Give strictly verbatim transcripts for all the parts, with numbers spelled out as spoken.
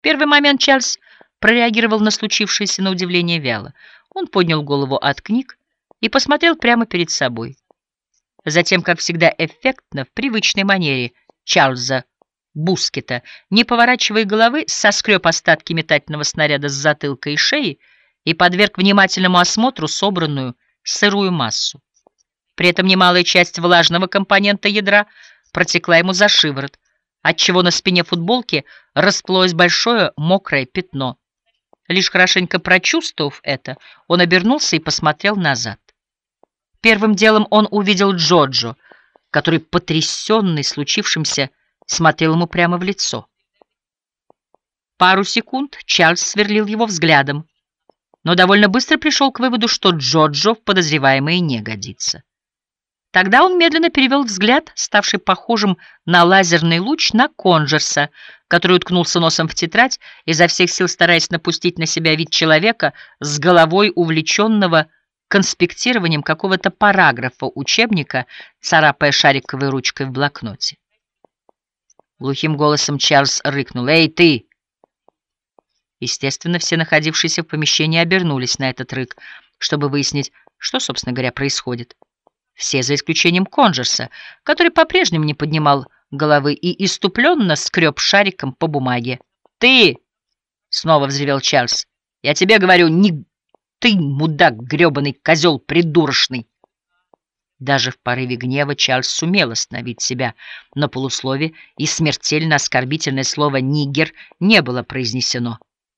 В первый момент Чарльз прореагировал на случившееся на удивление вяло. Он поднял голову от книг и посмотрел прямо перед собой. Затем, как всегда эффектно, в привычной манере Чарльза Бускета, не поворачивая головы, соскреб остатки метательного снаряда с затылка и шеи и подверг внимательному осмотру собранную сырую массу. При этом немалая часть влажного компонента ядра протекла ему за шиворот, отчего на спине футболки расплылось большое мокрое пятно. Лишь хорошенько прочувствовав это, он обернулся и посмотрел назад. Первым делом он увидел Джоджо, который, потрясенный случившимся, смотрел ему прямо в лицо. Пару секунд Чарльз сверлил его взглядом, но довольно быстро пришел к выводу, что Джоджо в подозреваемые не годится. Тогда он медленно перевел взгляд, ставший похожим на лазерный луч, на Конджерса, который уткнулся носом в тетрадь, изо всех сил стараясь напустить на себя вид человека с головой увлеченного конспектированием какого-то параграфа учебника, царапая шариковой ручкой в блокноте. Глухим голосом Чарльз рыкнул: «Эй, ты!» Естественно, все находившиеся в помещении обернулись на этот рык, чтобы выяснить, что, собственно говоря, происходит. Все, за исключением Конджерса, который по-прежнему не поднимал головы и иступленно скреб шариком по бумаге. «Ты!» — снова взревел Чарльз. «Я тебе говорю, не ты, мудак гребаный, козел придурочный!» Даже в порыве гнева Чарльз сумел остановить себя на полуслове, и смертельно оскорбительное слово «нигер» не было произнесено.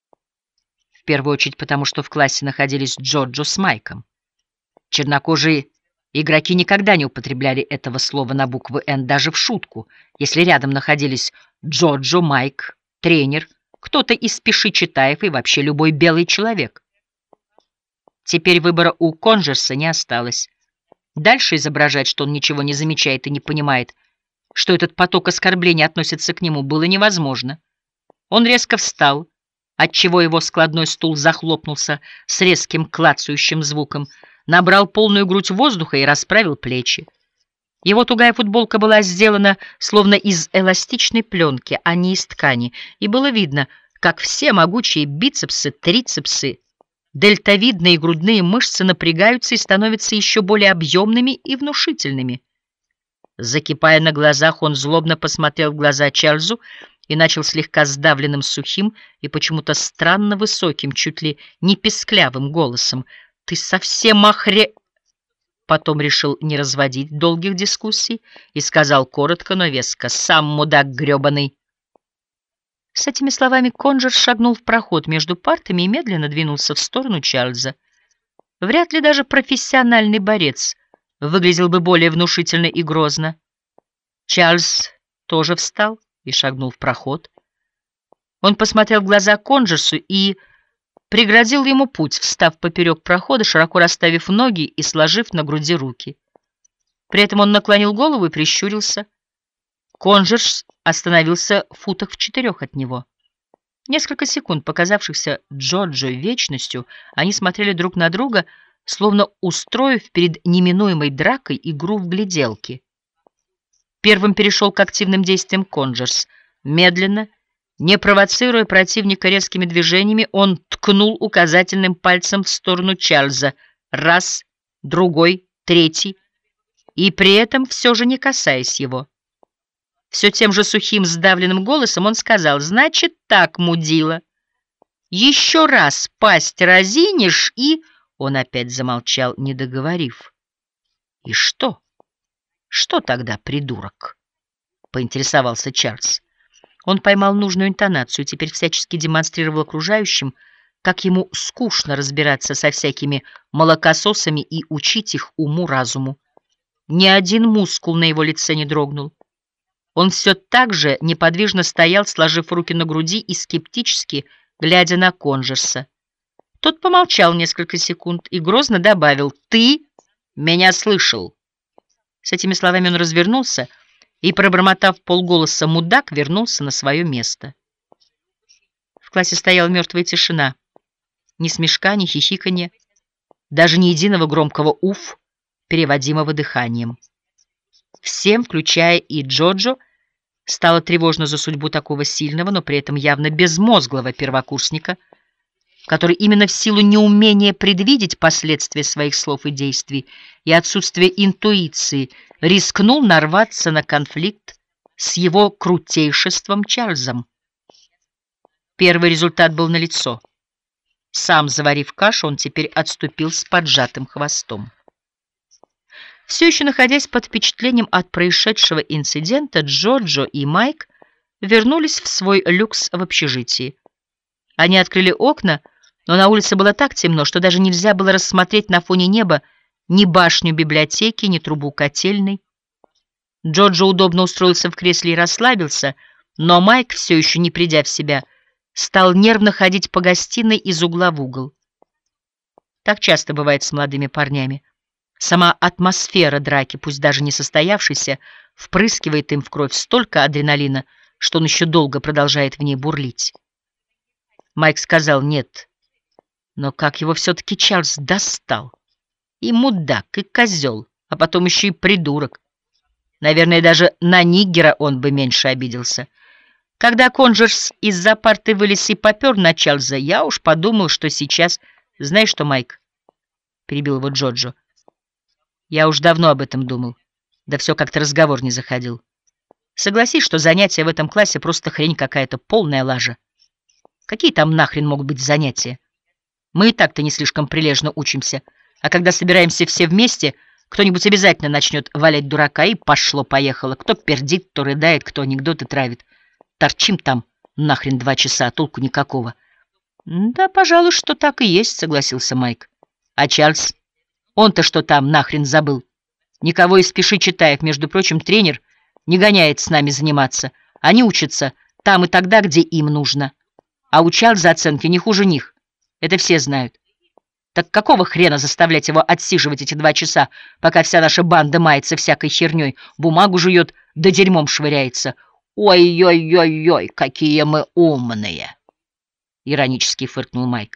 В первую очередь потому, что в классе находились Джоджо с Майком. Чернокожие игроки никогда не употребляли этого слова на букву «Н» даже в шутку, если рядом находились Джоджо, Майк, тренер, кто-то из Пиши-Читаев и вообще любой белый человек. Теперь выбора у Конджерса не осталось. Дальше изображать, что он ничего не замечает и не понимает, что этот поток оскорблений относится к нему, было невозможно. Он резко встал, отчего его складной стул захлопнулся с резким клацающим звуком, набрал полную грудь воздуха и расправил плечи. Его тугая футболка была сделана словно из эластичной пленки, а не из ткани, и было видно, как все могучие бицепсы, трицепсы, дельтовидные грудные мышцы напрягаются и становятся еще более объемными и внушительными. Закипая на глазах, он злобно посмотрел в глаза Чарльзу и начал слегка сдавленным, сухим и почему-то странно высоким, чуть ли не писклявым голосом: «Ты совсем охре...» Потом решил не разводить долгих дискуссий и сказал коротко, но веско: «Сам мудак гребаный». С этими словами Конджерс шагнул в проход между партами и медленно двинулся в сторону Чарльза. Вряд ли даже профессиональный борец выглядел бы более внушительно и грозно. Чарльз тоже встал и шагнул в проход. Он посмотрел в глаза Конджерсу и преградил ему путь, встав поперек прохода, широко расставив ноги и сложив на груди руки. При этом он наклонил голову и прищурился. Конджерс остановился в футах в четырех от него. Несколько секунд, показавшихся Джоджо вечностью, они смотрели друг на друга, словно устроив перед неминуемой дракой игру в гляделки. Первым перешел к активным действиям Конджерс. Медленно, не провоцируя противника резкими движениями, он ткнул указательным пальцем в сторону Чарльза. Раз, другой, третий, и при этом все же не касаясь его. Все тем же сухим, сдавленным голосом он сказал: «Значит так, мудила, еще раз пасть разинешь и...» Он опять замолчал, не договорив. «И что? Что тогда, придурок?» — поинтересовался Чарльз. Он поймал нужную интонацию и теперь всячески демонстрировал окружающим, как ему скучно разбираться со всякими молокососами и учить их уму-разуму. Ни один мускул на его лице не дрогнул. Он все так же неподвижно стоял, сложив руки на груди и скептически глядя на Конджерса. Тот помолчал несколько секунд и грозно добавил: «Ты меня слышал?» С этими словами он развернулся и, пробормотав полголоса «мудак», вернулся на свое место. В классе стояла мертвая тишина. Ни смешка, ни хихиканья, даже ни единого громкого «уф», переводимого дыханием. Всем, включая и Джоджо, Стало тревожно за судьбу такого сильного, но при этом явно безмозглого первокурсника, который именно в силу неумения предвидеть последствия своих слов и действий и отсутствия интуиции рискнул нарваться на конфликт с его крутейшеством Чарльзом. Первый результат был налицо. Сам заварив кашу, он теперь отступил с поджатым хвостом. Все еще находясь под впечатлением от происшедшего инцидента, Джорджо и Майк вернулись в свой люкс в общежитии. Они открыли окна, но на улице было так темно, что даже нельзя было рассмотреть на фоне неба ни башню библиотеки, ни трубу котельной. Джорджо удобно устроился в кресле и расслабился, но Майк, все еще не придя в себя, стал нервно ходить по гостиной из угла в угол. Так часто бывает с молодыми парнями. Сама атмосфера драки, пусть даже не состоявшейся, впрыскивает им в кровь столько адреналина, что он еще долго продолжает в ней бурлить. Майк сказал «нет». Но как его все-таки Чарльз достал? И мудак, и козел, а потом еще и придурок. Наверное, даже на ниггера он бы меньше обиделся. Когда Конджерс из-за парты вылез и попер на Чарльза, я уж подумал, что сейчас... Знаешь что, Майк? Перебил его Джорджо. Я уж давно об этом думал. Да все как-то разговор не заходил. Согласись, что занятия в этом классе просто хрень какая-то, полная лажа. Какие там нахрен могут быть занятия? Мы и так-то не слишком прилежно учимся, а когда собираемся все вместе, кто-нибудь обязательно начнет валять дурака, и пошло-поехало. Кто пердит, кто рыдает, кто анекдоты травит. Торчим там нахрен два часа, а толку никакого. — Да, пожалуй, что так и есть, — согласился Майк. — А Чарльз? Он-то что там нахрен забыл? Никого из «Пиши читаев», между прочим, тренер не гоняет с нами заниматься. Они учатся там и тогда, где им нужно. А у Чарльза оценки не хуже них. Это все знают. Так какого хрена заставлять его отсиживать эти два часа, пока вся наша банда мается всякой херней, бумагу жует, да дерьмом швыряется? Ой-ой-ой-ой, какие мы умные! Иронически фыркнул Майк.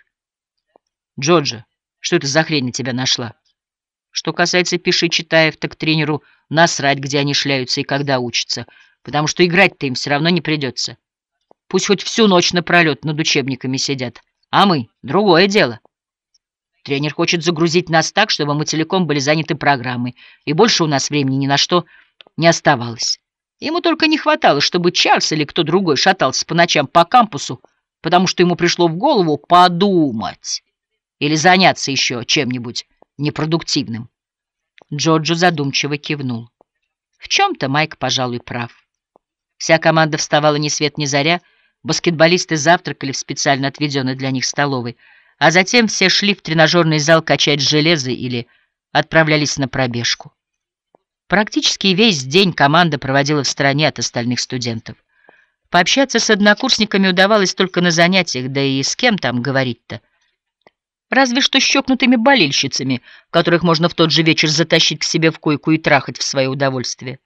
Джорджо, что это за хрень на тебя нашла? Что касается «Пиши читаев», так тренеру насрать, где они шляются и когда учатся, потому что играть-то им все равно не придется. Пусть хоть всю ночь напролет над учебниками сидят, а мы — другое дело. Тренер хочет загрузить нас так, чтобы мы целиком были заняты программой, и больше у нас времени ни на что не оставалось. Ему только не хватало, чтобы Чарльз или кто другой шатался по ночам по кампусу, потому что ему пришло в голову подумать или заняться еще чем-нибудь непродуктивным. Джорджо задумчиво кивнул. В чем-то Майк, пожалуй, прав. Вся команда вставала ни свет ни заря, баскетболисты завтракали в специально отведенной для них столовой, а затем все шли в тренажерный зал качать железо или отправлялись на пробежку. Практически весь день команда проводила в стороне от остальных студентов. Пообщаться с однокурсниками удавалось только на занятиях, да и с кем там говорить-то. Разве что с чокнутыми болельщицами, которых можно в тот же вечер затащить к себе в койку и трахать в свое удовольствие.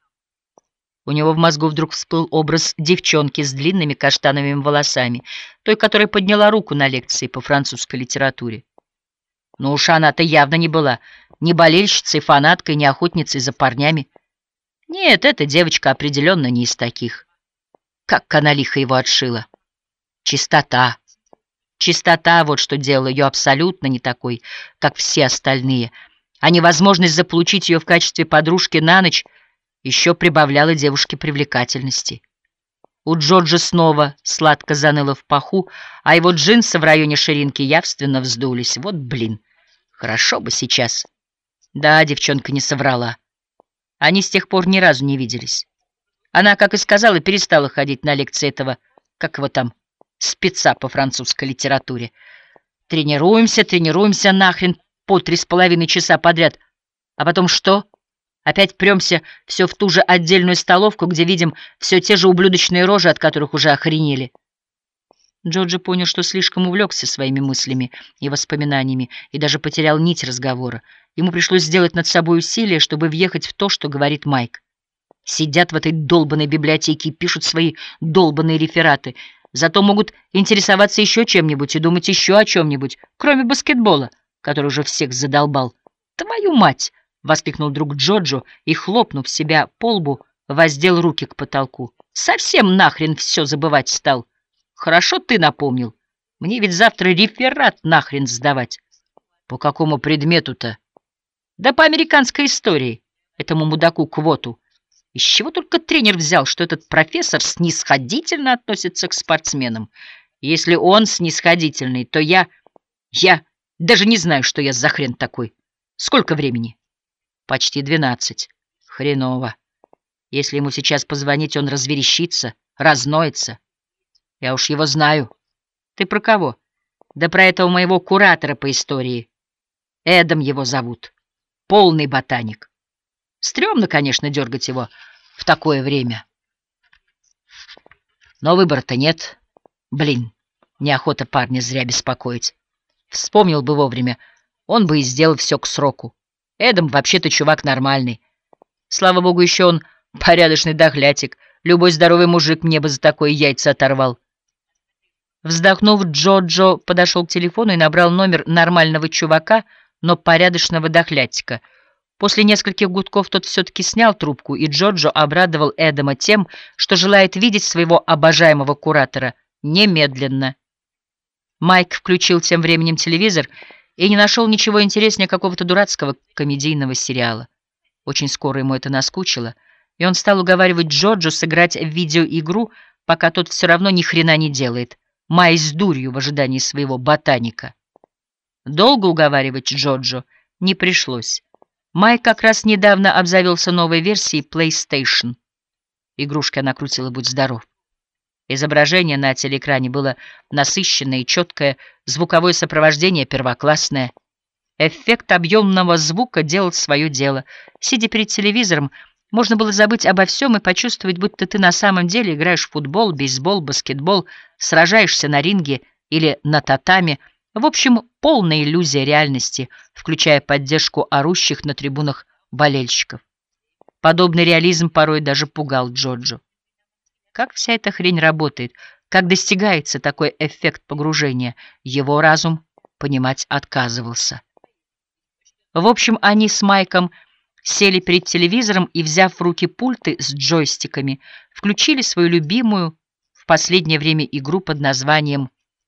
У него в мозгу вдруг всплыл образ девчонки с длинными каштановыми волосами, той, которая подняла руку на лекции по французской литературе. Но уж она-то явно не была ни болельщицей, фанаткой, ни охотницей за парнями. Нет, эта девочка определенно не из таких. Как она лихо его отшила. Чистота. Чистота — вот что делала ее абсолютно не такой, как все остальные, а невозможность заполучить ее в качестве подружки на ночь еще прибавляла девушке привлекательности. У Джорджа снова сладко заныло в паху, а его джинсы в районе ширинки явственно вздулись. Вот блин, хорошо бы сейчас. Да, девчонка не соврала. Они с тех пор ни разу не виделись. Она, как и сказала, перестала ходить на лекции этого, как его там, спеца по французской литературе. Тренируемся, тренируемся нахрен по три с половиной часа подряд. А потом что? Опять премся все в ту же отдельную столовку, где видим все те же ублюдочные рожи, от которых уже охренели. Джорджи понял, что слишком увлекся своими мыслями и воспоминаниями, и даже потерял нить разговора. Ему пришлось сделать над собой усилие, чтобы въехать в то, что говорит Майк. Сидят в этой долбанной библиотеке и пишут свои долбанные рефераты, зато могут интересоваться еще чем-нибудь и думать еще о чем-нибудь, кроме баскетбола, который уже всех задолбал. «Твою мать!» — воскликнул друг Джорджо и, хлопнув себя по лбу, воздел руки к потолку. Совсем нахрен все забывать стал. Хорошо ты напомнил. Мне ведь завтра реферат нахрен сдавать. По какому предмету-то? Да по американской истории. Этому мудаку Квоту. Из чего только тренер взял, что этот профессор снисходительно относится к спортсменам? Если он снисходительный, то я... Я даже не знаю, что я за хрен такой. Сколько времени? Почти двенадцать. Хреново. Если ему сейчас позвонить, он разверещится, разноется. Я уж его знаю. Ты про кого? Да про этого моего куратора по истории. Эдом его зовут. Полный ботаник. Стремно, конечно, дергать его в такое время. Но выбора-то нет. Блин, неохота парня зря беспокоить. Вспомнил бы вовремя, он бы и сделал все к сроку. Эдом вообще-то чувак нормальный. Слава богу, еще он порядочный дохлятик. Любой здоровый мужик мне бы за такое яйца оторвал. Вздохнув, Джоджо подошел к телефону и набрал номер нормального чувака, но порядочного дохлятика. После нескольких гудков тот все-таки снял трубку, и Джоджо обрадовал Эдама тем, что желает видеть своего обожаемого куратора немедленно. Майк включил тем временем телевизор и не нашел ничего интереснее какого-то дурацкого комедийного сериала. Очень скоро ему это наскучило, и он стал уговаривать Джоджо сыграть в видеоигру, пока тот все равно ни хрена не делает, маясь с дурью в ожидании своего ботаника. Долго уговаривать Джоджо не пришлось. Майк как раз недавно обзавелся новой версией PlayStation. Игрушки она крутила «Будь здоров». Изображение на телеэкране было насыщенное и четкое, звуковое сопровождение первоклассное. Эффект объемного звука делал свое дело. Сидя перед телевизором, можно было забыть обо всем и почувствовать, будто ты на самом деле играешь в футбол, бейсбол, баскетбол, сражаешься на ринге или на татами. В общем, полная иллюзия реальности, включая поддержку орущих на трибунах болельщиков. Подобный реализм порой даже пугал Джоджо. Как вся эта хрень работает, как достигается такой эффект погружения, его разум понимать отказывался. В общем, они с Майком сели перед телевизором и, взяв в руки пульты с джойстиками, включили свою любимую в последнее время игру под названием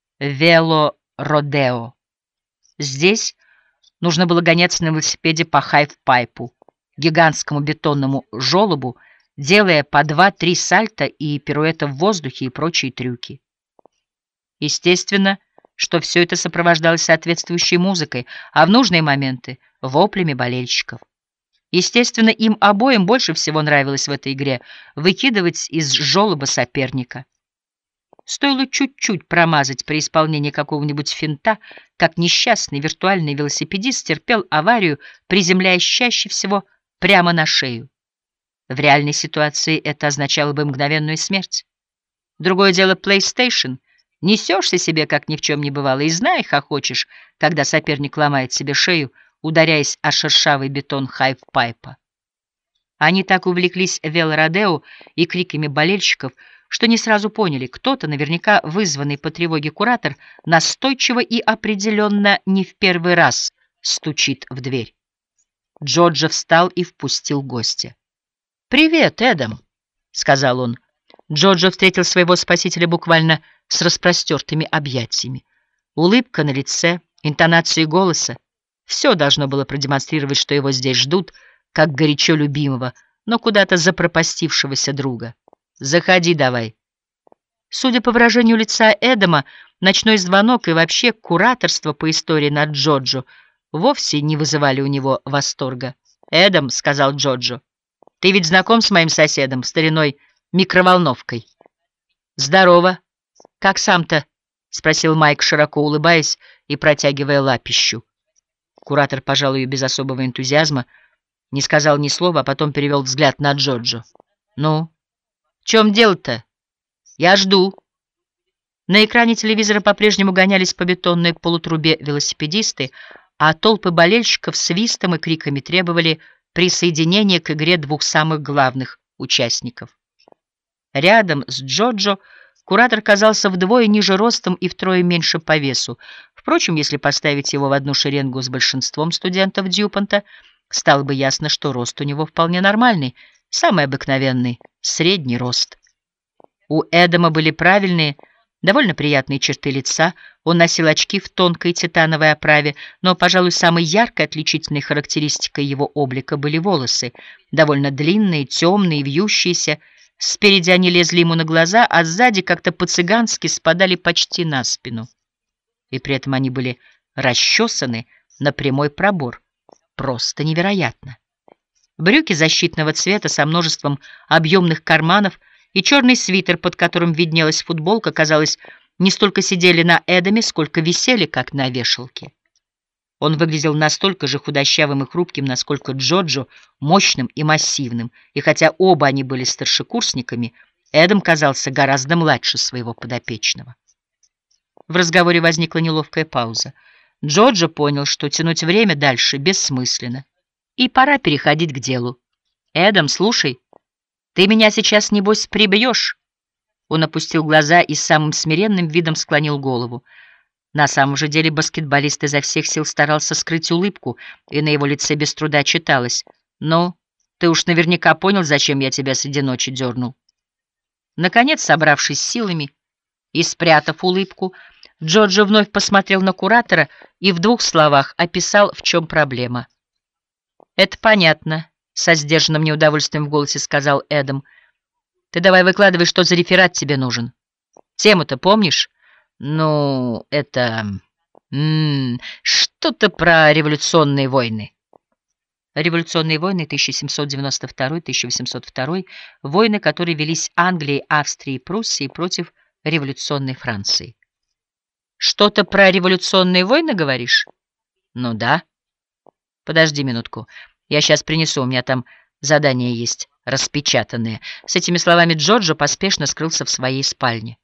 «Вело-Родео». Здесь нужно было гоняться на велосипеде по хайф-пайпу, гигантскому бетонному желобу, делая по два-три сальто и пируэта в воздухе и прочие трюки. Естественно, что все это сопровождалось соответствующей музыкой, а в нужные моменты — воплями болельщиков. Естественно, им обоим больше всего нравилось в этой игре выкидывать из желоба соперника. Стоило чуть-чуть промазать при исполнении какого-нибудь финта, как несчастный виртуальный велосипедист терпел аварию, приземляясь чаще всего прямо на шею. В реальной ситуации это означало бы мгновенную смерть. Другое дело PlayStation. Несешься себе, как ни в чем не бывало, и знай, хохочешь, когда соперник ломает себе шею, ударяясь о шершавый бетон хайф-пайпа. Они так увлеклись велородео и криками болельщиков, что не сразу поняли, кто-то, наверняка вызванный по тревоге куратор, настойчиво и определенно не в первый раз стучит в дверь. Джоджо встал и впустил гостя. «Привет, Эдам», — сказал он. Джоджо встретил своего спасителя буквально с распростертыми объятиями. Улыбка на лице, интонации голоса — все должно было продемонстрировать, что его здесь ждут, как горячо любимого, но куда-то запропастившегося друга. «Заходи давай». Судя по выражению лица Эдама, ночной звонок и вообще кураторство по истории над Джоджо вовсе не вызывали у него восторга. «Эдам», — сказал Джоджо, — «ты ведь знаком с моим соседом, стариной микроволновкой?» «Здорово. Как сам-то?» — спросил Майк, широко улыбаясь и протягивая лапищу. Куратор, пожалуй, без особого энтузиазма, не сказал ни слова, а потом перевел взгляд на Джоджо. «Ну, в чем дело-то? Я жду». На экране телевизора по-прежнему гонялись по бетонной полутрубе велосипедисты, а толпы болельщиков свистом и криками требовали присоединения к игре двух самых главных участников. Рядом с Джоджо куратор казался вдвое ниже ростом и втрое меньше по весу. Впрочем, если поставить его в одну шеренгу с большинством студентов Дьюпонта, стало бы ясно, что рост у него вполне нормальный, самый обыкновенный, средний рост. У Эдама были правильные, довольно приятные черты лица, он носил очки в тонкой титановой оправе, но, пожалуй, самой яркой отличительной характеристикой его облика были волосы, довольно длинные, темные, вьющиеся. Спереди они лезли ему на глаза, а сзади как-то по-цыгански спадали почти на спину. И при этом они были расчесаны на прямой пробор. Просто невероятно. Брюки защитного цвета со множеством объемных карманов и черный свитер, под которым виднелась футболка, казалось, не столько сидели на Эдаме, сколько висели, как на вешалке. Он выглядел настолько же худощавым и хрупким, насколько Джоджо мощным и массивным, и хотя оба они были старшекурсниками, Эдам казался гораздо младше своего подопечного. В разговоре возникла неловкая пауза. Джоджо понял, что тянуть время дальше бессмысленно, и пора переходить к делу. «Эдам, слушай, ты меня сейчас, небось, прибьешь?» Он опустил глаза и с самым смиренным видом склонил голову. На самом же деле баскетболист изо всех сил старался скрыть улыбку, и на его лице без труда читалось: «Ну, ты уж наверняка понял, зачем я тебя среди ночи дернул». Наконец, собравшись силами и спрятав улыбку, Джоджо вновь посмотрел на куратора и в двух словах описал, в чем проблема. «Это понятно», — со сдержанным неудовольствием в голосе сказал Эдам. «Ты давай выкладывай, что за реферат тебе нужен. Тему-то помнишь? Ну, это... М-м, что-то про революционные войны». Революционные войны тысяча семьсот девяносто второй — тысяча восемьсот второй, войны, которые велись Англией, Австрией и Пруссией против революционной Франции. «Что-то про революционные войны, говоришь?» «Ну да». «Подожди минутку, я сейчас принесу, у меня там задания есть, распечатанные». С этими словами Джоджо поспешно скрылся в своей спальне.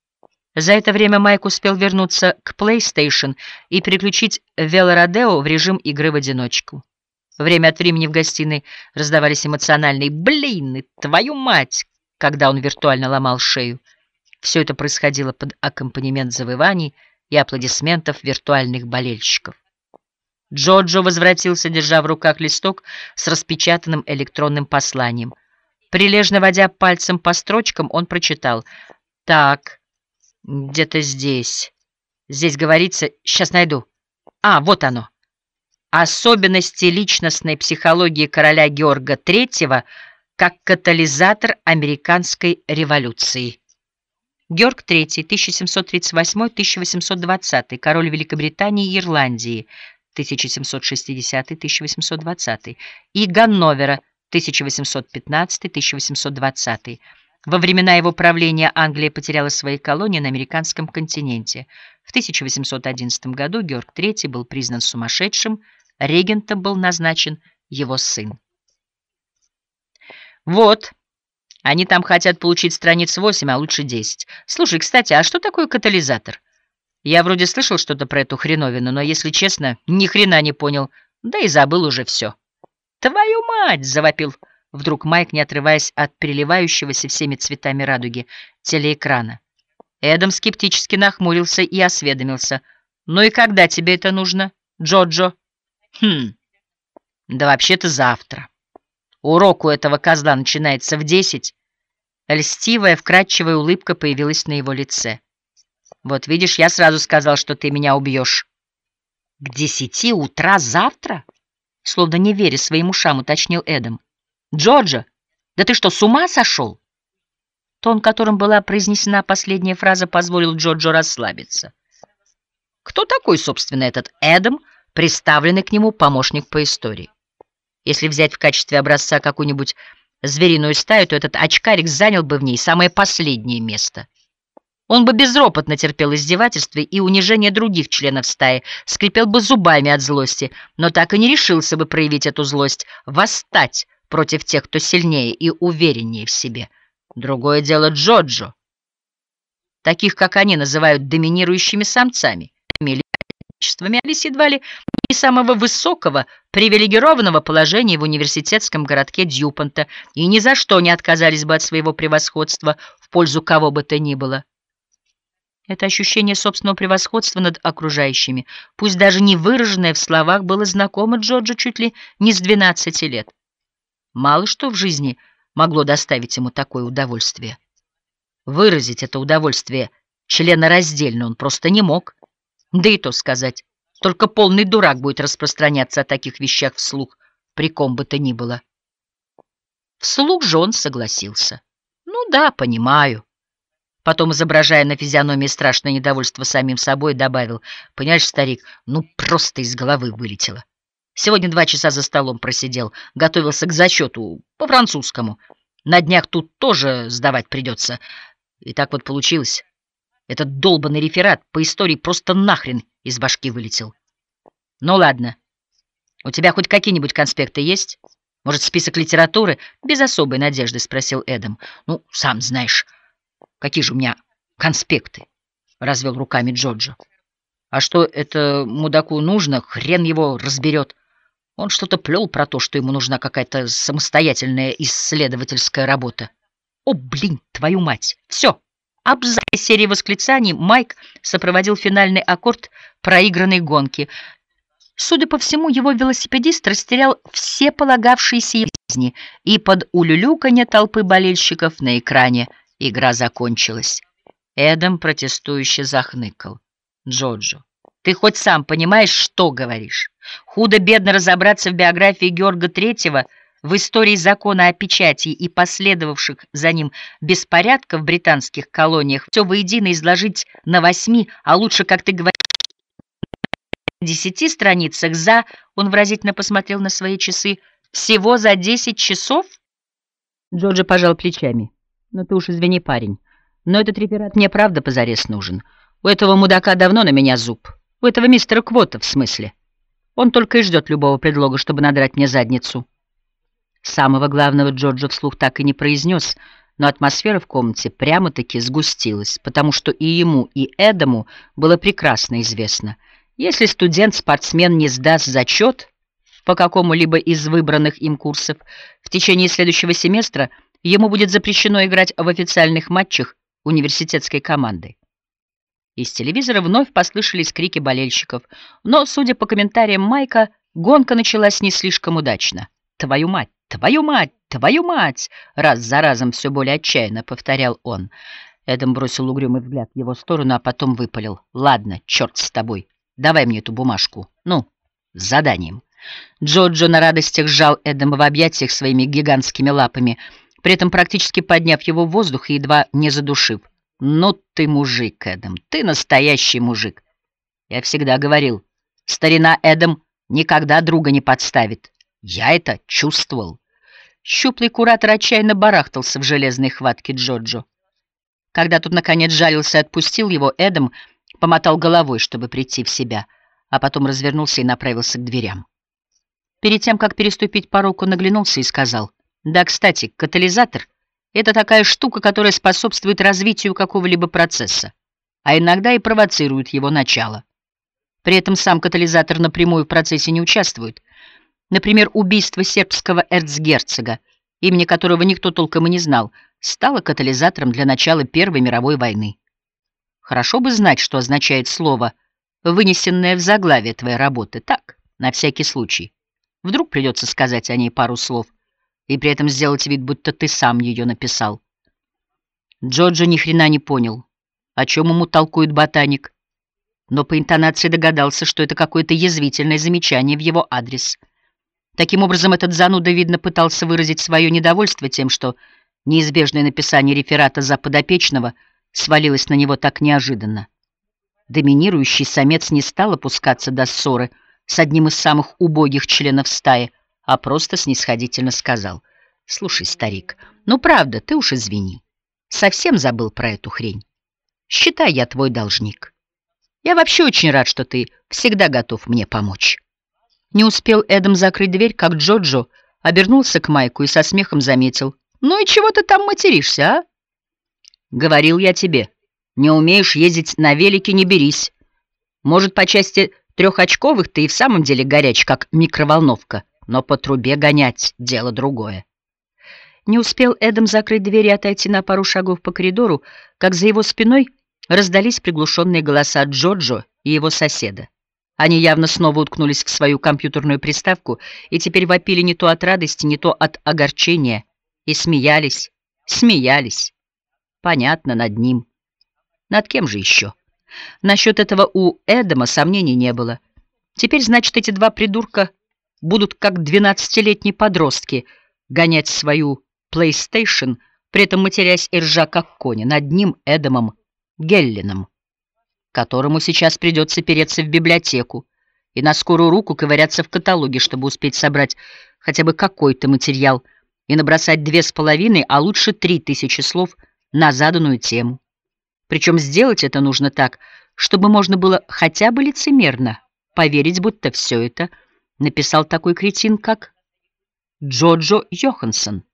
За это время Майк успел вернуться к PlayStation и переключить велородео в режим игры в одиночку. Время от времени в гостиной раздавались эмоциональные «блин, твою мать», когда он виртуально ломал шею. Все это происходило под аккомпанемент завываний и аплодисментов виртуальных болельщиков. Джоджо возвратился, держа в руках листок с распечатанным электронным посланием. Прилежно водя пальцем по строчкам, он прочитал: «Так, где-то здесь. Здесь говорится... Сейчас найду. А, вот оно. Особенности личностной психологии короля Георга третьего как катализатор американской революции». Георг третий, тысяча семьсот тридцать восьмой — тысяча восемьсот двадцатый, король Великобритании и Ирландии, тысяча семьсот шестидесятый — тысяча восемьсот двадцатый, и Ганновера, тысяча восемьсот пятнадцатый — тысяча восемьсот двадцатый. Во времена его правления Англия потеряла свои колонии на американском континенте. В тысяча восемьсот одиннадцатом году Георг третий был признан сумасшедшим, регентом был назначен его сын. Вот, они там хотят получить страниц восемь, а лучше десять. Слушай, кстати, а что такое катализатор? Я вроде слышал что-то про эту хреновину, но, если честно, ни хрена не понял, да и забыл уже все. «Твою мать!» — завопил вдруг Майк, не отрываясь от переливающегося всеми цветами радуги телеэкрана. Эдам скептически нахмурился и осведомился: «Ну и когда тебе это нужно, Джоджо?» «Хм, да вообще-то завтра. Урок у этого козла начинается в десять». Льстивая, вкрадчивая улыбка появилась на его лице. «Вот видишь, я сразу сказал, что ты меня убьешь». «К десяти утра завтра?» Словно не веря своим ушам, уточнил Эдам. «Джоджо, да ты что, с ума сошел?» Тон, которым была произнесена последняя фраза, позволил Джоджо расслабиться. Кто такой, собственно, этот Эдам, приставленный к нему помощник по истории? Если взять в качестве образца какую-нибудь звериную стаю, то этот очкарик занял бы в ней самое последнее место. Он бы безропотно терпел издевательства и унижение других членов стаи, скрипел бы зубами от злости, но так и не решился бы проявить эту злость, восстать против тех, кто сильнее и увереннее в себе. Другое дело Джоджо. Таких, как они, называют доминирующими самцами, имели качествами, Алис едва ли не самого высокого, привилегированного положения в университетском городке Дьюпонта и ни за что не отказались бы от своего превосходства в пользу кого бы то ни было. Это ощущение собственного превосходства над окружающими, пусть даже не выраженное в словах, было знакомо Джоджо чуть ли не с двенадцати лет. Мало что в жизни могло доставить ему такое удовольствие. Выразить это удовольствие членораздельно он просто не мог. Да и то сказать, только полный дурак будет распространяться о таких вещах вслух, при ком бы то ни было. Вслух же он согласился. Ну да, понимаю. Потом, изображая на физиономии страшное недовольство самим собой, добавил: понимаешь, старик, ну просто из головы вылетело. Сегодня два часа за столом просидел, готовился к зачету по французскому. На днях тут тоже сдавать придется. И так вот получилось. Этот долбанный реферат по истории просто нахрен из башки вылетел. Ну ладно. У тебя хоть какие-нибудь конспекты есть? Может, список литературы? Без особой надежды спросил Эдам. Ну, сам знаешь, какие же у меня конспекты? Развел руками Джорджо. А что это мудаку нужно? Хрен его разберет. Он что-то плел про то, что ему нужна какая-то самостоятельная исследовательская работа. О, блин, твою мать! Все! Абзац серии восклицаний Майк сопроводил финальный аккорд проигранной гонки. Судя по всему, его велосипедист растерял все полагавшиеся ему жизни, и под улюлюканье толпы болельщиков на экране игра закончилась. Эдам протестующе захныкал. Джорджо, ты хоть сам понимаешь, что говоришь? Худо-бедно разобраться в биографии Георга Третьего, в истории закона о печати и последовавших за ним беспорядков в британских колониях, все воедино изложить на восьми, а лучше, как ты говоришь, на десяти страницах за, он выразительно посмотрел на свои часы, всего за десять часов? Джорджо пожал плечами. Ну ты уж извини, парень, но этот реферат мне правда позарез нужен. У этого мудака давно на меня зуб. У этого мистера Квота, в смысле. Он только и ждет любого предлога, чтобы надрать мне задницу. Самого главного Джорджо вслух так и не произнес, но атмосфера в комнате прямо-таки сгустилась, потому что и ему, и Эдаму было прекрасно известно. Если студент-спортсмен не сдаст зачет по какому-либо из выбранных им курсов, в течение следующего семестра ему будет запрещено играть в официальных матчах университетской команды. Из телевизора вновь послышались крики болельщиков, но, судя по комментариям Майка, гонка началась не слишком удачно. «Твою мать! Твою мать! Твою мать!» Раз за разом все более отчаянно повторял он. Эдам бросил угрюмый взгляд в его сторону, а потом выпалил. «Ладно, черт с тобой. Давай мне эту бумажку. Ну, с заданием». Джорджо на радостях сжал Эдама в объятиях своими гигантскими лапами, при этом практически подняв его в воздух и едва не задушив. «Ну ты мужик, Эдам, ты настоящий мужик. Я всегда говорил, старина Эдам никогда друга не подставит. Я это чувствовал». Щуплый куратор отчаянно барахтался в железной хватке Джорджо. Когда тот, наконец, жалился и отпустил его, Эдам помотал головой, чтобы прийти в себя, а потом развернулся и направился к дверям. Перед тем, как переступить порог, он оглянулся и сказал: «Да, кстати, катализатор — это такая штука, которая способствует развитию какого-либо процесса, а иногда и провоцирует его начало. При этом сам катализатор напрямую в процессе не участвует. Например, убийство сербского эрцгерцога, имени которого никто толком и не знал, стало катализатором для начала Первой мировой войны. Хорошо бы знать, что означает слово, вынесенное в заглавие твоей работы, так, на всякий случай. Вдруг придется сказать о ней пару слов, и при этом сделать вид, будто ты сам ее написал». Джорджо ни хрена не понял, о чем ему толкует ботаник, но по интонации догадался, что это какое-то язвительное замечание в его адрес. Таким образом, этот зануда, видно, пытался выразить свое недовольство тем, что неизбежное написание реферата за подопечного свалилось на него так неожиданно. Доминирующий самец не стал опускаться до ссоры с одним из самых убогих членов стаи, а просто снисходительно сказал: «Слушай, старик, ну правда, ты уж извини. Совсем забыл про эту хрень. Считай, я твой должник. Я вообще очень рад, что ты всегда готов мне помочь». Не успел Эдам закрыть дверь, как Джорджо обернулся к Майку и со смехом заметил: «Ну и чего ты там материшься, а?» «Говорил я тебе, не умеешь ездить на велике, не берись. Может, по части трехочковых ты и в самом деле горяч, как микроволновка, но по трубе гонять — дело другое». Не успел Эдам закрыть дверь и отойти на пару шагов по коридору, как за его спиной раздались приглушенные голоса Джорджо и его соседа. Они явно снова уткнулись в свою компьютерную приставку и теперь вопили не то от радости, не то от огорчения, и смеялись, смеялись. Понятно, над ним. Над кем же еще? Насчет этого у Эдама сомнений не было. Теперь, значит, эти два придурка будут как двенадцатилетние подростки гонять свою PlayStation, при этом матерясь и ржа как кони, над ним, Эдамом Геллином, которому сейчас придется переться в библиотеку и на скорую руку ковыряться в каталоге, чтобы успеть собрать хотя бы какой-то материал и набросать две с половиной, а лучше три тысячи слов на заданную тему. Причем сделать это нужно так, чтобы можно было хотя бы лицемерно поверить, будто все это написал такой кретин, как Джоджо Йоханссон.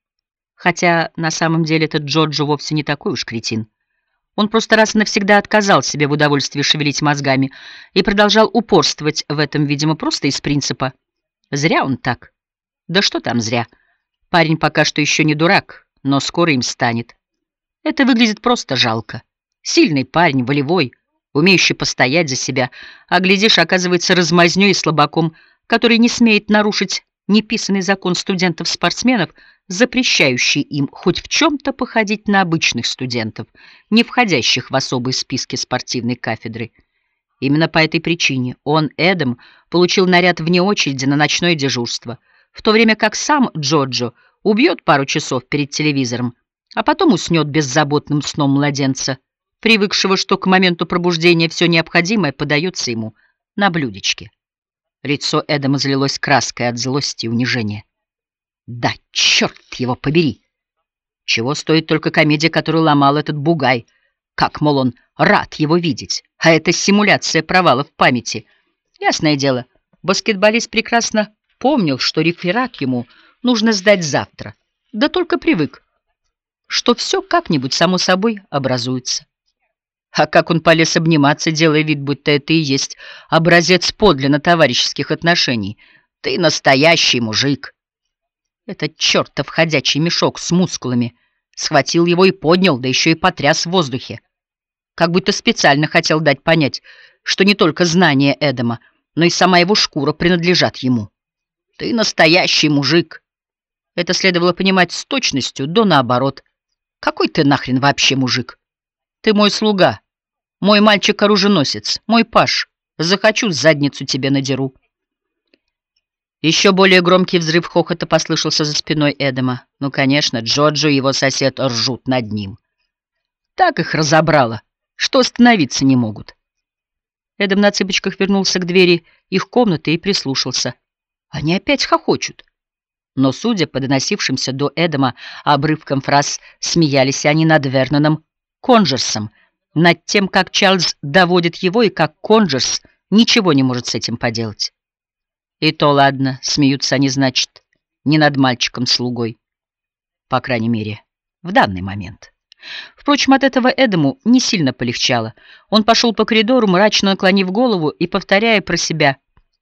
Хотя на самом деле этот Джоджо вовсе не такой уж кретин. Он просто раз и навсегда отказал себе в удовольствии шевелить мозгами и продолжал упорствовать в этом, видимо, просто из принципа. Зря он так. Да что там зря. Парень пока что еще не дурак, но скоро им станет. Это выглядит просто жалко. Сильный парень, волевой, умеющий постоять за себя, а, глядишь, оказывается размазнёй и слабаком, который не смеет нарушить неписанный закон студентов-спортсменов, запрещающий им хоть в чем-то походить на обычных студентов, не входящих в особые списки спортивной кафедры. Именно по этой причине он, Эдам, получил наряд вне очереди на ночное дежурство, в то время как сам Джоджо убьет пару часов перед телевизором, а потом уснет беззаботным сном младенца, привыкшего, что к моменту пробуждения все необходимое подается ему на блюдечке. Лицо Эдама залилось краской от злости и унижения. Да черт его побери! Чего стоит только комедия, которую ломал этот бугай? Как, мол, он рад его видеть, а это симуляция провала в памяти. Ясное дело, баскетболист прекрасно помнил, что реферат ему нужно сдать завтра, да только привык, что все как-нибудь само собой образуется. А как он полез обниматься, делая вид, будто это и есть образец подлинно товарищеских отношений. Ты настоящий мужик. Этот чертов ходячий мешок с мускулами схватил его и поднял, да еще и потряс в воздухе. Как будто специально хотел дать понять, что не только знания Эдама, но и сама его шкура принадлежат ему. Ты настоящий мужик. Это следовало понимать с точностью, да наоборот. Какой ты нахрен вообще мужик? Ты мой слуга. Мой мальчик-оруженосец, мой паж, захочу, задницу тебе надеру. Еще более громкий взрыв хохота послышался за спиной Эдама. Ну, конечно, Джоджо и его сосед ржут над ним. Так их разобрало, что остановиться не могут. Эдам на цыпочках вернулся к двери их комнаты и прислушался. Они опять хохочут. Но, судя по доносившимся до Эдама обрывкам фраз, смеялись они над Верноном Конжерсом, над тем, как Чарльз доводит его и как Конжерс ничего не может с этим поделать. И то ладно, смеются они, значит, не над мальчиком-слугой. По крайней мере, в данный момент. Впрочем, от этого Эдаму не сильно полегчало. Он пошел по коридору, мрачно наклонив голову и повторяя про себя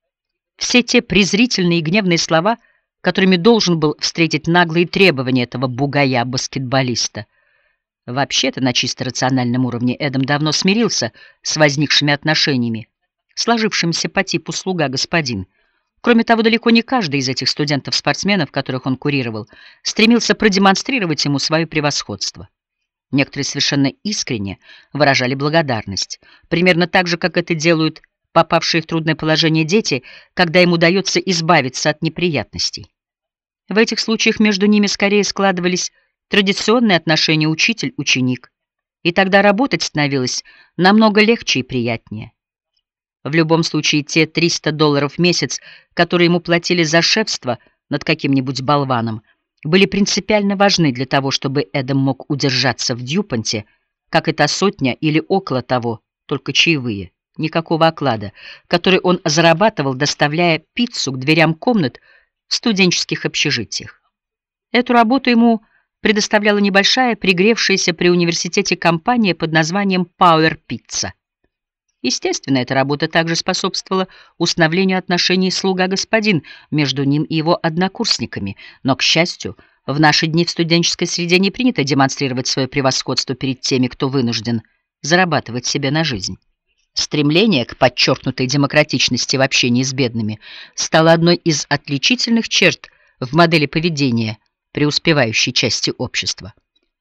все те презрительные и гневные слова, которыми должен был встретить наглые требования этого бугая-баскетболиста. Вообще-то, на чисто рациональном уровне Эдам давно смирился с возникшими отношениями, сложившимися по типу слуга-господин. Кроме того, далеко не каждый из этих студентов-спортсменов, которых он курировал, стремился продемонстрировать ему свое превосходство. Некоторые совершенно искренне выражали благодарность, примерно так же, как это делают попавшие в трудное положение дети, когда им удается избавиться от неприятностей. В этих случаях между ними скорее складывались традиционные отношения учитель-ученик, и тогда работать становилось намного легче и приятнее. В любом случае, те триста долларов в месяц, которые ему платили за шефство над каким-нибудь болваном, были принципиально важны для того, чтобы Эдам мог удержаться в Дьюпонте, как и та сотня или около того, только чаевые, никакого оклада, который он зарабатывал, доставляя пиццу к дверям комнат в студенческих общежитиях. Эту работу ему предоставляла небольшая, пригревшаяся при университете компания под названием Power Pizza. Естественно, эта работа также способствовала установлению отношений слуга-господин между ним и его однокурсниками, но, к счастью, в наши дни в студенческой среде не принято демонстрировать свое превосходство перед теми, кто вынужден зарабатывать себе на жизнь. Стремление к подчеркнутой демократичности в общении с бедными стало одной из отличительных черт в модели поведения преуспевающей части общества.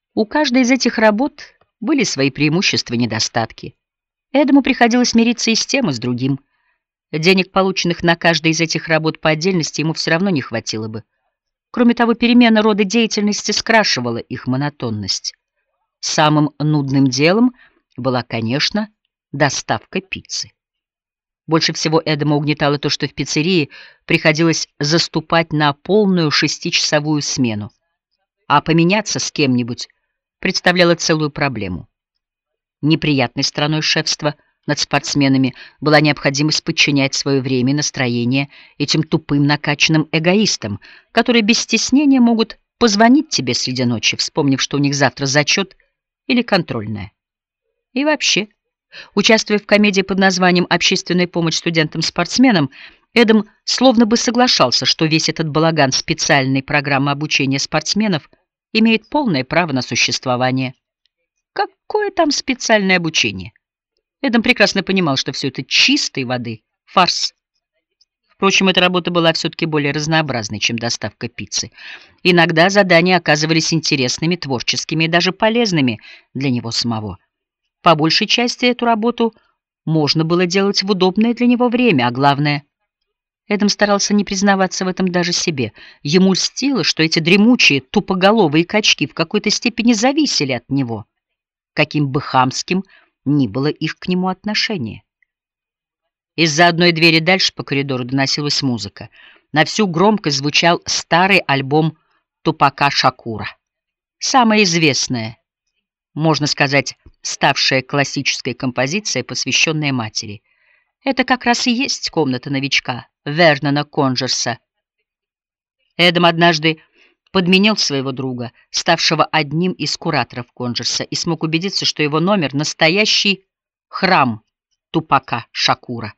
У каждой из этих работ были свои преимущества и недостатки. Эдаму приходилось мириться и с тем, и с другим. Денег, полученных на каждой из этих работ по отдельности, ему все равно не хватило бы. Кроме того, перемена рода деятельности скрашивала их монотонность. Самым нудным делом была, конечно, доставка пиццы. Больше всего Эдама угнетало то, что в пиццерии приходилось заступать на полную шестичасовую смену, а поменяться с кем-нибудь представляло целую проблему. Неприятной стороной шефства над спортсменами была необходимость подчинять свое время и настроение этим тупым накачанным эгоистам, которые без стеснения могут позвонить тебе среди ночи, вспомнив, что у них завтра зачет или контрольная. И вообще, участвуя в комедии под названием «Общественная помощь студентам-спортсменам», Эдам словно бы соглашался, что весь этот балаган специальной программы обучения спортсменов имеет полное право на существование. Какое там специальное обучение? Эдам прекрасно понимал, что все это чистой воды фарс. Впрочем, эта работа была все-таки более разнообразной, чем доставка пиццы. Иногда задания оказывались интересными, творческими и даже полезными для него самого. По большей части эту работу можно было делать в удобное для него время, а главное, Эдам старался не признаваться в этом даже себе. Ему льстило, что эти дремучие, тупоголовые качки в какой-то степени зависели от него, каким бы хамским ни было их к нему отношение. Из-за одной двери дальше по коридору доносилась музыка. На всю громкость звучал старый альбом Тупака Шакура. Самая известная, можно сказать, ставшая классической композиция, посвященная матери. Это как раз и есть комната новичка Вернона Конжерса. Эдам однажды подменил своего друга, ставшего одним из кураторов Конжерса, и смог убедиться, что его номер — настоящий храм Тупака Шакура.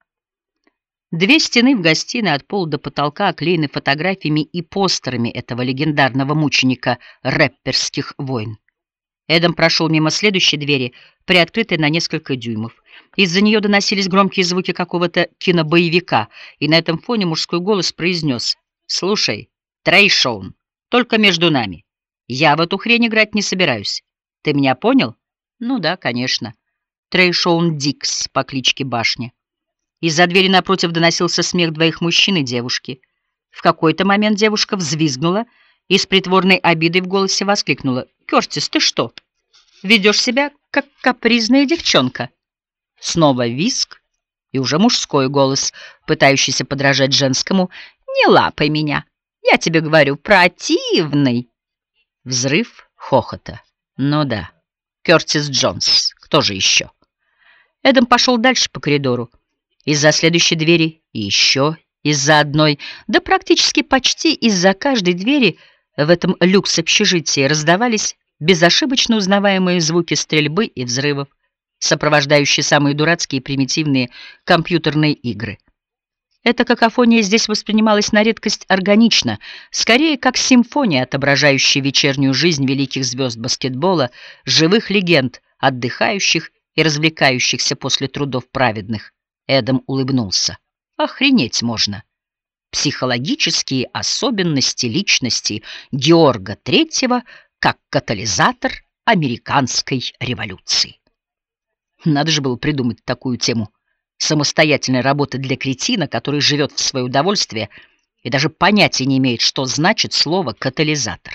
Две стены в гостиной от пола до потолка оклеены фотографиями и постерами этого легендарного мученика рэперских войн. Эдам прошел мимо следующей двери, приоткрытой на несколько дюймов. Из-за нее доносились громкие звуки какого-то кинобоевика, и на этом фоне мужской голос произнес: «Слушай, Трейшоун, только между нами. Я в эту хрень играть не собираюсь. Ты меня понял?» «Ну да, конечно». Трейшоун Дикс по кличке Башня. Из-за двери напротив доносился смех двоих мужчин и девушки. В какой-то момент девушка взвизгнула и с притворной обидой в голосе воскликнула: «Кёртис, ты что, ведешь себя как капризная девчонка?» Снова визг и уже мужской голос, пытающийся подражать женскому: «Не лапай меня, я тебе говорю, противный!» Взрыв хохота. Ну да, Кёртис Джонс, кто же еще? Эдам пошел дальше по коридору. Из-за следующей двери и еще из-за одной, да практически почти из-за каждой двери в этом люкс-общежитии раздавались безошибочно узнаваемые звуки стрельбы и взрывов, сопровождающие самые дурацкие и примитивные компьютерные игры. Эта какофония здесь воспринималась на редкость органично, скорее как симфония, отображающая вечернюю жизнь великих звезд баскетбола, живых легенд, отдыхающих и развлекающихся после трудов праведных. Эдам улыбнулся. Охренеть можно. Психологические особенности личности Георга Третьего как катализатор американской революции. Надо же было придумать такую тему самостоятельной работы для кретина, который живет в свое удовольствие и даже понятия не имеет, что значит слово «катализатор».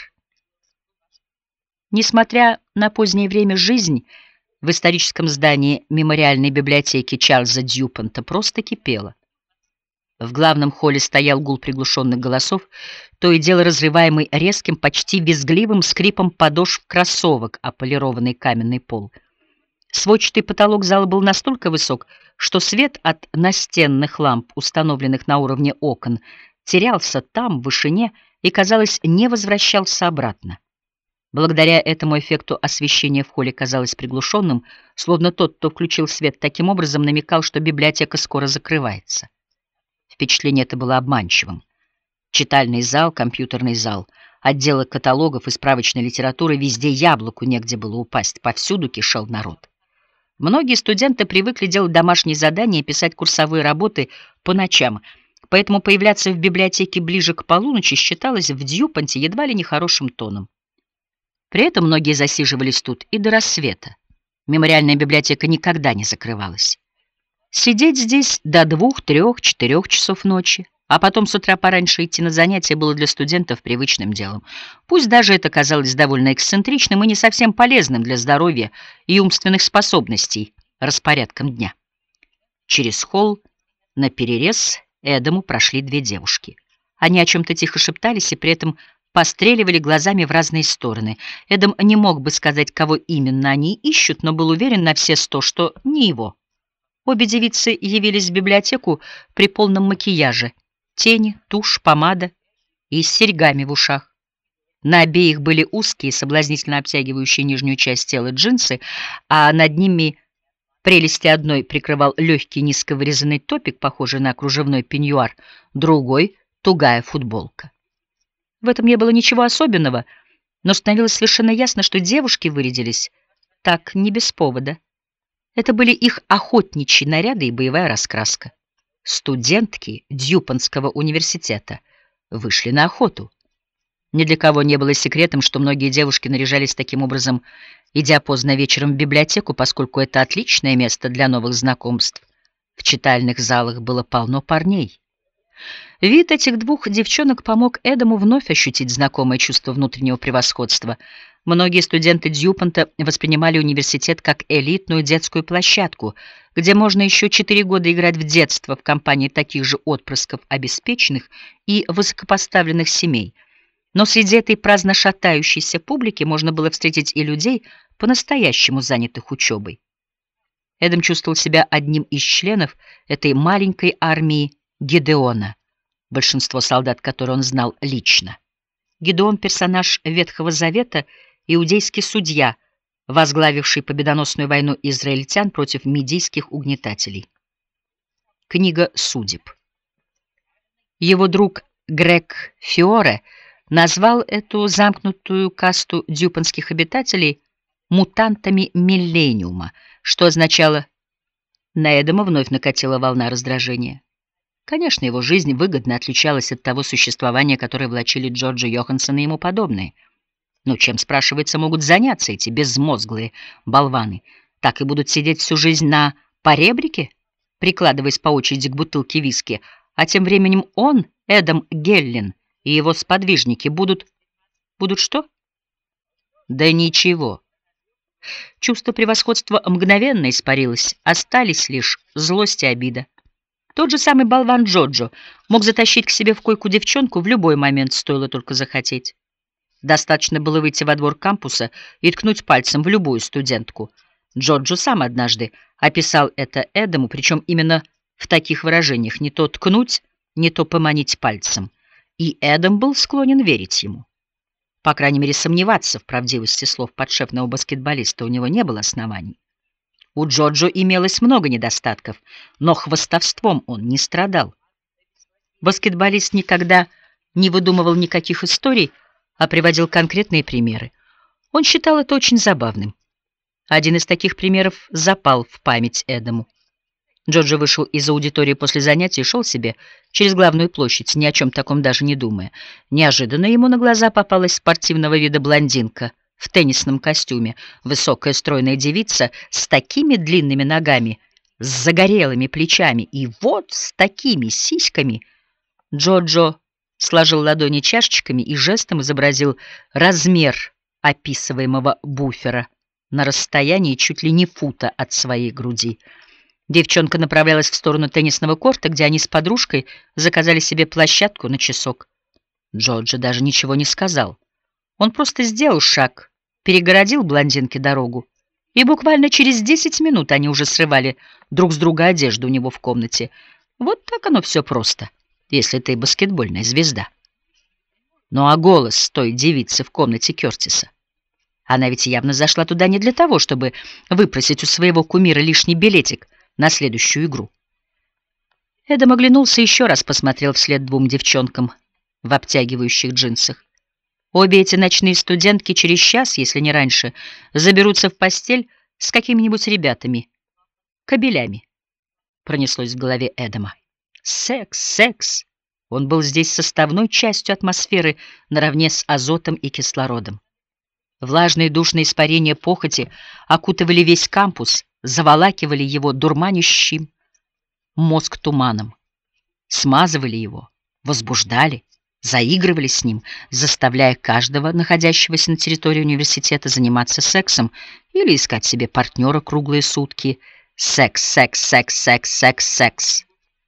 Несмотря на позднее время, жизнь в историческом здании мемориальной библиотеки Чарльза Дьюпонта просто кипела. В главном холле стоял гул приглушенных голосов, то и дело разрываемый резким, почти визгливым скрипом подошв кроссовок о полированный каменный пол. Сводчатый потолок зала был настолько высок, что свет от настенных ламп, установленных на уровне окон, терялся там, в вышине, и, казалось, не возвращался обратно. Благодаря этому эффекту освещение в холле казалось приглушенным, словно тот, кто включил свет, таким образом намекал, что библиотека скоро закрывается. Впечатление это было обманчивым. Читальный зал, компьютерный зал, отделы каталогов и справочной литературы — везде яблоку негде было упасть, повсюду кишел народ. Многие студенты привыкли делать домашние задания и писать курсовые работы по ночам, поэтому появляться в библиотеке ближе к полуночи считалось в Дьюпонте едва ли не хорошим тоном. При этом многие засиживались тут и до рассвета. Мемориальная библиотека никогда не закрывалась. Сидеть здесь до двух, трех, четырех часов ночи, а потом с утра пораньше идти на занятия было для студентов привычным делом. Пусть даже это казалось довольно эксцентричным и не совсем полезным для здоровья и умственных способностей распорядком дня. Через холл наперерез Эдаму прошли две девушки. Они о чем-то тихо шептались и при этом постреливали глазами в разные стороны. Эдам не мог бы сказать, кого именно они ищут, но был уверен на все сто, что не его. Обе девицы явились в библиотеку при полном макияже: тени, тушь, помада и с серьгами в ушах. На обеих были узкие, соблазнительно обтягивающие нижнюю часть тела джинсы, а над ними прелести одной прикрывал легкий низко вырезанный топик, похожий на кружевной пеньюар, другой — тугая футболка. В этом не было ничего особенного, но становилось совершенно ясно, что девушки вырядились так не без повода. Это были их охотничьи наряды и боевая раскраска. Студентки Дьюпонского университета вышли на охоту. Ни для кого не было секретом, что многие девушки наряжались таким образом, идя поздно вечером в библиотеку, поскольку это отличное место для новых знакомств. В читальных залах было полно парней. Вид этих двух девчонок помог Эдаму вновь ощутить знакомое чувство внутреннего превосходства. Многие студенты Дьюпонта воспринимали университет как элитную детскую площадку, где можно еще четыре года играть в детство в компании таких же отпрысков обеспеченных и высокопоставленных семей. Но среди этой праздно шатающейся публики можно было встретить и людей, по-настоящему занятых учебой. Эдам чувствовал себя одним из членов этой маленькой армии Гедеона, большинство солдат, которые он знал лично. Гедеон — персонаж Ветхого Завета, иудейский судья, возглавивший победоносную войну израильтян против мидийских угнетателей. Книга судеб. Его друг Грег Фиоре назвал эту замкнутую касту дьюпонских обитателей мутантами миллениума, что означало... На Эдама вновь накатила волна раздражения. Конечно, его жизнь выгодно отличалась от того существования, которое влачили Джорджи Йоханссон и ему подобные. Но чем, спрашивается, могут заняться эти безмозглые болваны? Так и будут сидеть всю жизнь на поребрике, прикладываясь по очереди к бутылке виски, а тем временем он, Эдам Геллин, и его сподвижники будут... Будут что? Да ничего. Чувство превосходства мгновенно испарилось, остались лишь злость и обида. Тот же самый болван Джоджо мог затащить к себе в койку девчонку в любой момент, стоило только захотеть. Достаточно было выйти во двор кампуса и ткнуть пальцем в любую студентку. Джоджо сам однажды описал это Эдаму, причем именно в таких выражениях: не то ткнуть, не то поманить пальцем. И Эдам был склонен верить ему. По крайней мере, сомневаться в правдивости слов подшефного баскетболиста у него не было оснований. У Джоджо имелось много недостатков, но хвастовством он не страдал. Баскетболист никогда не выдумывал никаких историй, а приводил конкретные примеры. Он считал это очень забавным. Один из таких примеров запал в память Эдаму. Джоджо вышел из аудитории после занятий и шел себе через главную площадь, ни о чем таком даже не думая. Неожиданно ему на глаза попалась спортивного вида блондинка в теннисном костюме, высокая стройная девица с такими длинными ногами, с загорелыми плечами и вот с такими сиськами. Джоджо сложил ладони чашечками и жестом изобразил размер описываемого буфера на расстоянии чуть ли не фута от своей груди. Девчонка направлялась в сторону теннисного корта, где они с подружкой заказали себе площадку на часок. Джоджо даже ничего не сказал. Он просто сделал шаг, перегородил блондинке дорогу, и буквально через десять минут они уже срывали друг с друга одежду у него в комнате. Вот так оно все просто, если ты баскетбольная звезда. Ну а голос той девицы в комнате Кёртиса? Она ведь явно зашла туда не для того, чтобы выпросить у своего кумира лишний билетик на следующую игру. Эдам оглянулся и еще раз посмотрел вслед двум девчонкам в обтягивающих джинсах. Обе эти ночные студентки через час, если не раньше, заберутся в постель с какими-нибудь ребятами. Кобелями. Пронеслось в голове Эдама. Секс, секс. Он был здесь составной частью атмосферы наравне с азотом и кислородом. Влажные душные испарения похоти окутывали весь кампус, заволакивали его дурманящим мозг туманом, смазывали его, возбуждали, заигрывали с ним, заставляя каждого, находящегося на территории университета, заниматься сексом или искать себе партнера круглые сутки. Секс, секс, секс, секс, секс, секс.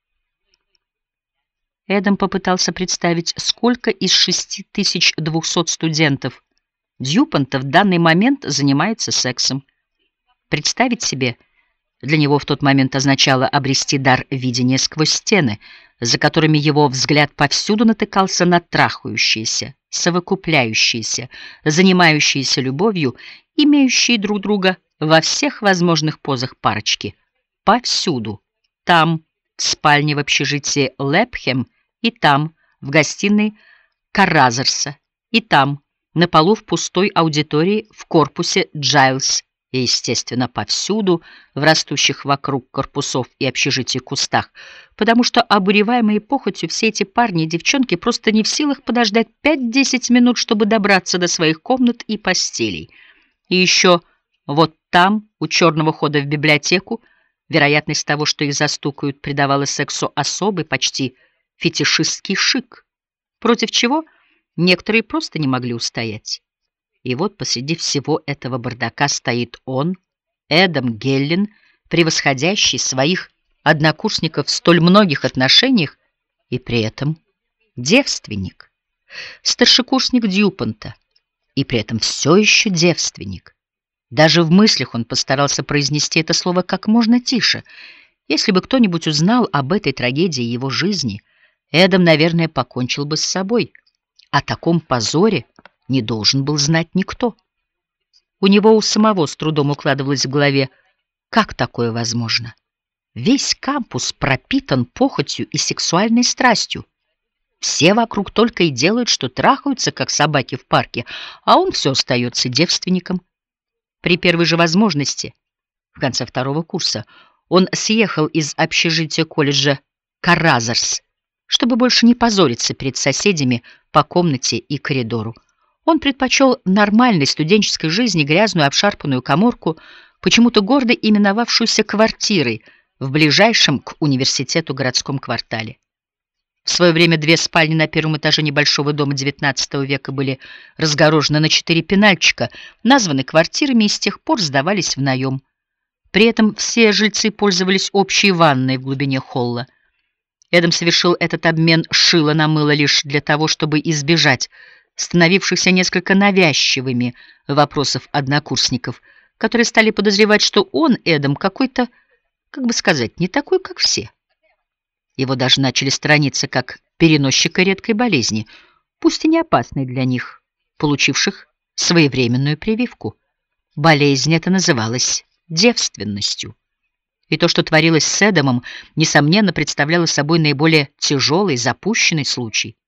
Эдам попытался представить, сколько из шести тысяч двухсот студентов Дьюпонта в данный момент занимается сексом. Представить себе для него в тот момент означало обрести дар видения сквозь стены, за которыми его взгляд повсюду натыкался на трахающиеся, совокупляющиеся, занимающиеся любовью, имеющие друг друга во всех возможных позах парочки. Повсюду. Там, в спальне в общежитии Лэпхэм, и там, в гостиной Карразерса, и там, на полу в пустой аудитории в корпусе Джайлс, и, естественно, повсюду, в растущих вокруг корпусов и общежитий кустах, потому что, обуреваемые похотью, все эти парни и девчонки просто не в силах подождать пять-десять минут, чтобы добраться до своих комнат и постелей. И еще вот там, у черного хода в библиотеку, вероятность того, что их застукают, придавала сексу особый, почти фетишистский шик, против чего некоторые просто не могли устоять. И вот посреди всего этого бардака стоит он, Эдам Геллен, превосходящий своих однокурсников в столь многих отношениях, и при этом девственник, старшекурсник Дьюпонта, и при этом все еще девственник. Даже в мыслях он постарался произнести это слово как можно тише. Если бы кто-нибудь узнал об этой трагедии его жизни, Эдам, наверное, покончил бы с собой. О таком позоре не должен был знать никто. У него у самого с трудом укладывалось в голове, как такое возможно. Весь кампус пропитан похотью и сексуальной страстью. Все вокруг только и делают, что трахаются, как собаки в парке, а он все остается девственником. При первой же возможности, в конце второго курса, он съехал из общежития колледжа Карразерс, чтобы больше не позориться перед соседями по комнате и коридору. Он предпочел нормальной студенческой жизни грязную обшарпанную каморку, почему-то гордо именовавшуюся квартирой в ближайшем к университету городском квартале. В свое время две спальни на первом этаже небольшого дома девятнадцатого века были разгорожены на четыре пенальчика, названы квартирами и с тех пор сдавались в наем. При этом все жильцы пользовались общей ванной в глубине холла. Эдам совершил этот обмен шила на мыло лишь для того, чтобы избежать становившихся несколько навязчивыми вопросов однокурсников, которые стали подозревать, что он, Эдам, какой-то, как бы сказать, не такой, как все. Его даже начали сторониться как переносчика редкой болезни, пусть и не опасной для них, получивших своевременную прививку. Болезнь эта называлась девственностью. И то, что творилось с Эдамом, несомненно, представляло собой наиболее тяжелый, запущенный случай.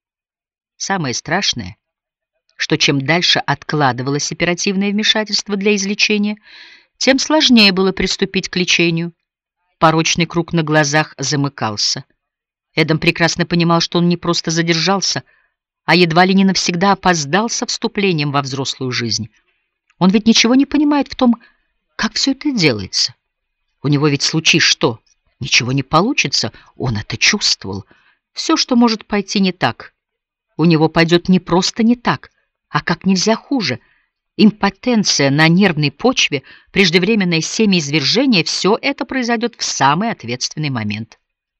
Самое страшное, что чем дальше откладывалось оперативное вмешательство для излечения, тем сложнее было приступить к лечению. Порочный круг на глазах замыкался. Эдам прекрасно понимал, что он не просто задержался, а едва ли не навсегда опоздал со вступлением во взрослую жизнь. Он ведь ничего не понимает в том, как все это делается. У него ведь случись что, ничего не получится, он это чувствовал. Все, что может пойти не так, у него пойдет не просто не так, а как нельзя хуже. Импотенция на нервной почве, преждевременное семяизвержение — все это произойдет в самый ответственный момент.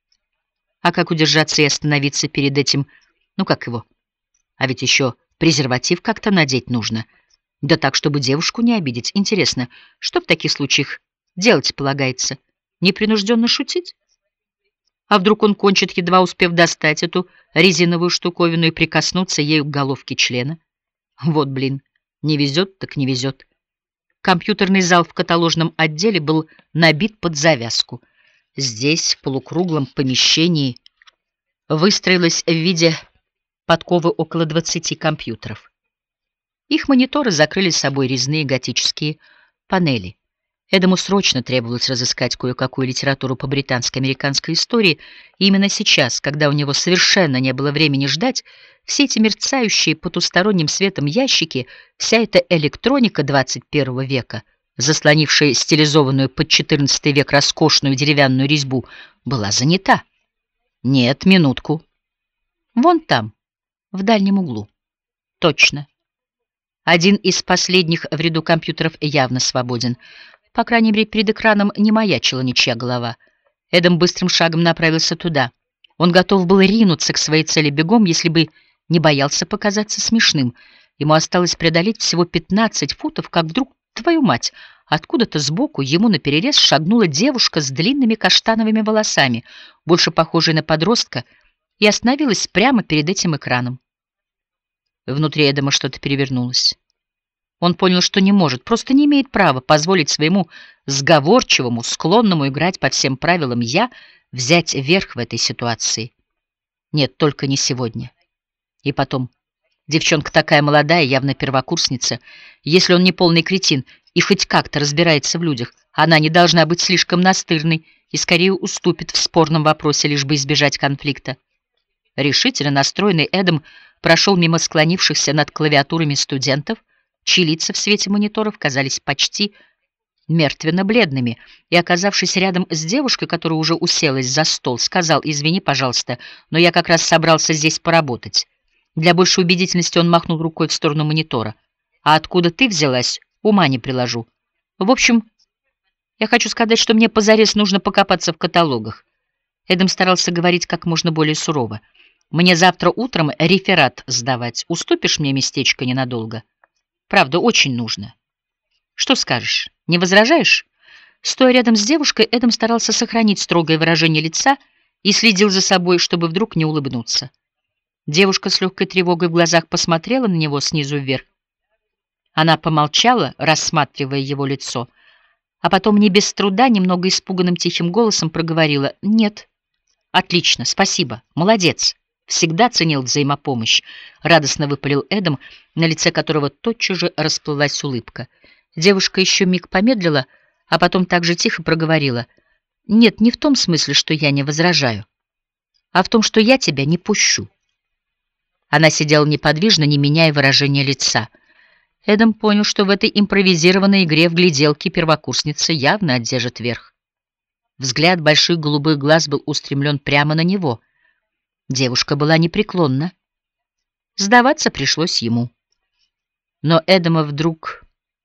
А как удержаться и остановиться перед этим, ну как его? А ведь еще презерватив как-то надеть нужно. Да так, чтобы девушку не обидеть. Интересно, что в таких случаях делать полагается? Непринужденно шутить? А вдруг он кончит, едва успев достать эту резиновую штуковину и прикоснуться ею к головке члена? Вот блин, не везет, так не везет. Компьютерный зал в каталожном отделе был набит под завязку. Здесь, в полукруглом помещении, выстроилось в виде подковы около двадцати компьютеров. Их мониторы закрыли собой резные готические панели. Эдаму срочно требовалось разыскать кое-какую литературу по британско-американской истории, и именно сейчас, когда у него совершенно не было времени ждать, Все эти мерцающие потусторонним светом ящики, вся эта электроника двадцать первого века, заслонившая стилизованную под четырнадцатый век роскошную деревянную резьбу, была занята. Нет, минутку. Вон там, в дальнем углу. Точно. Один из последних в ряду компьютеров явно свободен. По крайней мере, перед экраном не маячила ничья голова. Эдам быстрым шагом направился туда. Он готов был ринуться к своей цели бегом, если бы не боялся показаться смешным. Ему осталось преодолеть всего пятнадцать футов, как вдруг, твою мать, откуда-то сбоку ему наперерез шагнула девушка с длинными каштановыми волосами, больше похожая на подростка, и остановилась прямо перед этим экраном. Внутри Эдама что-то перевернулось. Он понял, что не может, просто не имеет права позволить своему сговорчивому, склонному играть по всем правилам «я» взять верх в этой ситуации. Нет, только не сегодня. И потом, девчонка такая молодая, явно первокурсница. Если он не полный кретин и хоть как-то разбирается в людях, она не должна быть слишком настырной и скорее уступит в спорном вопросе, лишь бы избежать конфликта. Решительно настроенный Эдам прошел мимо склонившихся над клавиатурами студентов, чьи лица в свете мониторов казались почти мертвенно-бледными, и, оказавшись рядом с девушкой, которая уже уселась за стол, сказал: «Извини, пожалуйста, но я как раз собрался здесь поработать». Для большей убедительности он махнул рукой в сторону монитора. «А откуда ты взялась, ума не приложу. В общем, я хочу сказать, что мне позарез нужно покопаться в каталогах». Эдам старался говорить как можно более сурово. «Мне завтра утром реферат сдавать. Уступишь мне местечко ненадолго? Правда, очень нужно. Что скажешь? Не возражаешь?» Стоя рядом с девушкой, Эдам старался сохранить строгое выражение лица и следил за собой, чтобы вдруг не улыбнуться. Девушка с легкой тревогой в глазах посмотрела на него снизу вверх. Она помолчала, рассматривая его лицо, а потом не без труда, немного испуганным тихим голосом проговорила: «Нет». «Отлично, спасибо, молодец. Всегда ценил взаимопомощь», — радостно выпалил Эдам, на лице которого тотчас же расплылась улыбка. Девушка еще миг помедлила, а потом так же тихо проговорила: «Нет, не в том смысле, что я не возражаю, а в том, что я тебя не пущу». Она сидела неподвижно, не меняя выражения лица. Эдам понял, что в этой импровизированной игре в гляделки первокурсница явно одержит верх. Взгляд больших голубых глаз был устремлен прямо на него. Девушка была непреклонна. Сдаваться пришлось ему. Но Эдама вдруг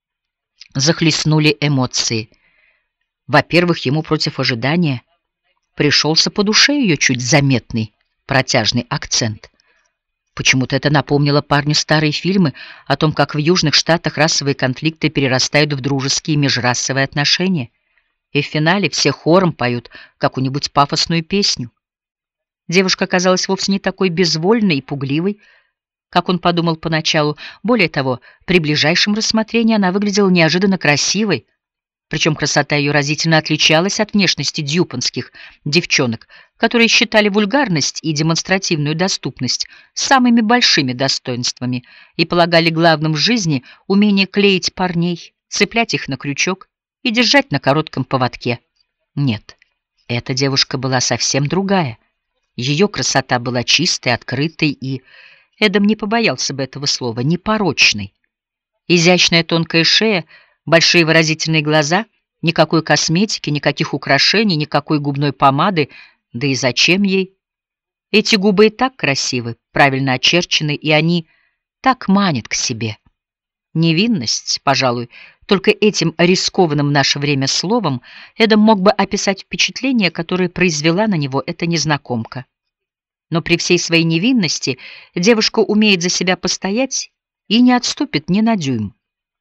захлестнули эмоции. Во-первых, ему против ожидания пришелся по душе ее чуть заметный протяжный акцент. Почему-то это напомнило парню старые фильмы о том, как в Южных Штатах расовые конфликты перерастают в дружеские межрасовые отношения, и в финале все хором поют какую-нибудь пафосную песню. Девушка оказалась вовсе не такой безвольной и пугливой, как он подумал поначалу. Более того, при ближайшем рассмотрении она выглядела неожиданно красивой, причем красота ее разительно отличалась от внешности дьюпонских девчонок, которые считали вульгарность и демонстративную доступность самыми большими достоинствами и полагали главным в жизни умение клеить парней, цеплять их на крючок и держать на коротком поводке. Нет, эта девушка была совсем другая. Ее красота была чистой, открытой и, Эдам не побоялся бы этого слова, непорочной. Изящная тонкая шея, большие выразительные глаза, никакой косметики, никаких украшений, никакой губной помады, да и зачем ей? Эти губы и так красивы, правильно очерчены, и они так манят к себе. Невинность, пожалуй, только этим рискованным в наше время словом Эдам мог бы описать впечатление, которое произвела на него эта незнакомка. Но при всей своей невинности девушка умеет за себя постоять и не отступит ни на дюйм.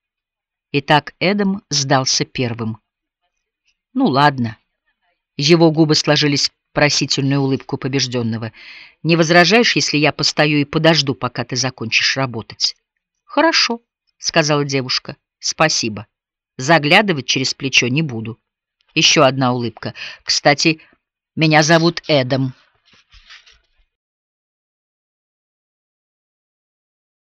Итак, Эдам сдался первым. Ну ладно. Его губы сложились в просительную улыбку побежденного. «Не возражаешь, если я постою и подожду, пока ты закончишь работать?» «Хорошо», — сказала девушка. «Спасибо. Заглядывать через плечо не буду». Еще одна улыбка. «Кстати, меня зовут Эдам».